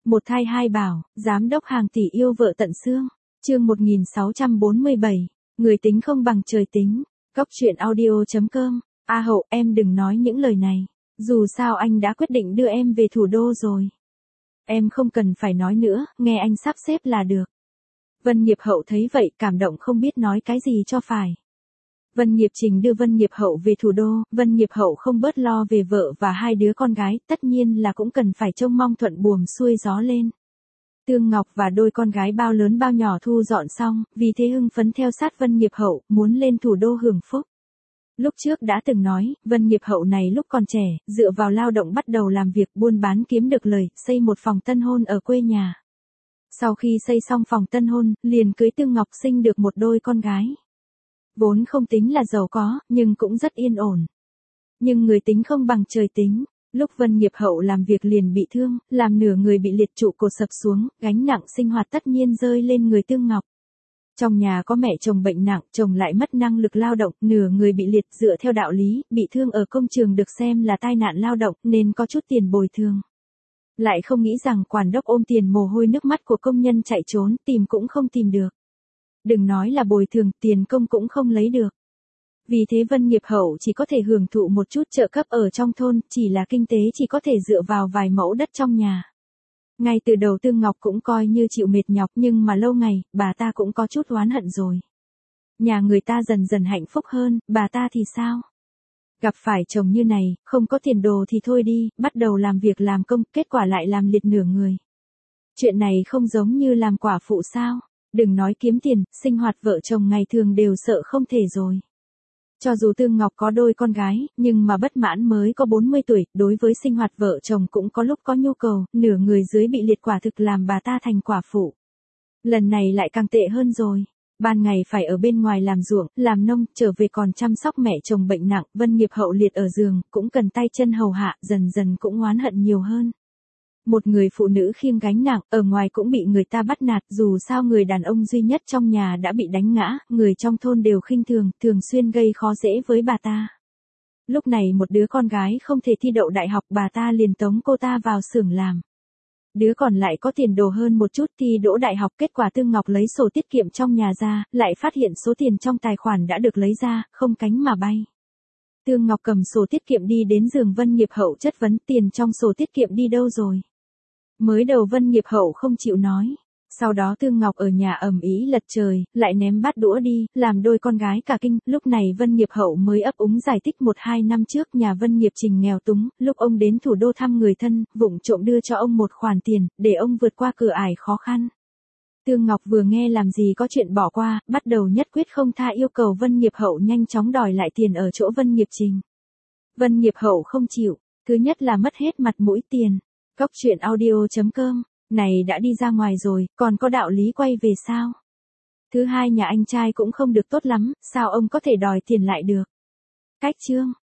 Một thai hai bảo, giám đốc hàng tỷ yêu vợ tận xương. Chương 1647, người tính không bằng trời tính. Cóc truyện audio.com. A Hậu, em đừng nói những lời này. Dù sao anh đã quyết định đưa em về thủ đô rồi. Em không cần phải nói nữa, nghe anh sắp xếp là được. Vân Nghiệp Hậu thấy vậy cảm động không biết nói cái gì cho phải. Vân Nghiệp Trình đưa Vân Nghiệp Hậu về thủ đô, Vân Nghiệp Hậu không bớt lo về vợ và hai đứa con gái, tất nhiên là cũng cần phải trông mong thuận buồm xuôi gió lên. Tương Ngọc và đôi con gái bao lớn bao nhỏ thu dọn xong, vì thế hưng phấn theo sát Vân Nghiệp Hậu, muốn lên thủ đô hưởng phúc. Lúc trước đã từng nói, Vân Nghiệp Hậu này lúc còn trẻ, dựa vào lao động bắt đầu làm việc buôn bán kiếm được lời, xây một phòng tân hôn ở quê nhà. Sau khi xây xong phòng tân hôn, liền cưới Tương Ngọc sinh được một đôi con gái. Vốn không tính là giàu có, nhưng cũng rất yên ổn. Nhưng người tính không bằng trời tính. Lúc Vân Nghiệp Hậu làm việc liền bị thương, làm nửa người bị liệt trụ cột sập xuống, gánh nặng sinh hoạt tất nhiên rơi lên người Tương Ngọc. Trong nhà có mẹ chồng bệnh nặng, chồng lại mất năng lực lao động, nửa người bị liệt dựa theo đạo lý, bị thương ở công trường được xem là tai nạn lao động nên có chút tiền bồi thường. Lại không nghĩ rằng quản đốc ôm tiền mồ hôi nước mắt của công nhân chạy trốn, tìm cũng không tìm được. Đừng nói là bồi thường, tiền công cũng không lấy được. Vì thế Vân Nghiệp Hậu chỉ có thể hưởng thụ một chút trợ cấp ở trong thôn, chỉ là kinh tế chỉ có thể dựa vào vài mẫu đất trong nhà. Ngay từ đầu Tương Ngọc cũng coi như chịu mệt nhọc nhưng mà lâu ngày, bà ta cũng có chút oán hận rồi. Nhà người ta dần dần hạnh phúc hơn, bà ta thì sao? Gặp phải chồng như này, không có tiền đồ thì thôi đi, bắt đầu làm việc làm công, kết quả lại làm liệt nửa người. Chuyện này không giống như làm quả phụ sao? Đừng nói kiếm tiền, sinh hoạt vợ chồng ngày thường đều sợ không thể rồi. Cho dù Tương Ngọc có đôi con gái, nhưng mà bất mãn mới có 40 tuổi, đối với sinh hoạt vợ chồng cũng có lúc có nhu cầu, nửa người dưới bị liệt quả thực làm bà ta thành quả phụ. Lần này lại càng tệ hơn rồi. Ban ngày phải ở bên ngoài làm ruộng, làm nông, trở về còn chăm sóc mẹ chồng bệnh nặng, Vân Nghiệp Hậu liệt ở giường, cũng cần tay chân hầu hạ, dần dần cũng oán hận nhiều hơn. Một người phụ nữ khiêng gánh nặng, ở ngoài cũng bị người ta bắt nạt, dù sao người đàn ông duy nhất trong nhà đã bị đánh ngã, người trong thôn đều khinh thường, thường xuyên gây khó dễ với bà ta. Lúc này một đứa con gái không thể thi đậu đại học, bà ta liền tống cô ta vào xưởng làm. Đứa còn lại có tiền đồ hơn một chút thì đỗ đại học, kết quả Tương Ngọc lấy sổ tiết kiệm trong nhà ra, lại phát hiện số tiền trong tài khoản đã được lấy ra, không cánh mà bay. Tương Ngọc cầm sổ tiết kiệm đi đến giường Vân Nghiệp Hậu chất vấn tiền trong sổ tiết kiệm đi đâu rồi. Mới đầu Vân Nghiệp Hậu không chịu nói. Sau đó Tương Ngọc ở nhà ầm ĩ lật trời, lại ném bát đũa đi, làm đôi con gái cả kinh. Lúc này Vân Nghiệp Hậu mới ấp úng giải thích 1-2 năm trước nhà Vân Nghiệp Trình nghèo túng, lúc ông đến thủ đô thăm người thân, vụng trộm đưa cho ông một khoản tiền, để ông vượt qua cửa ải khó khăn. Tương Ngọc vừa nghe làm gì có chuyện bỏ qua, bắt đầu nhất quyết không tha yêu cầu Vân Nghiệp Hậu nhanh chóng đòi lại tiền ở chỗ Vân Nghiệp Trình. Vân Nghiệp Hậu không chịu, thứ nhất là mất hết mặt mũi tiền. Cóc truyện audio.com, này đã đi ra ngoài rồi, còn có đạo lý quay về sao? Thứ hai nhà anh trai cũng không được tốt lắm, sao ông có thể đòi tiền lại được? Cách chương.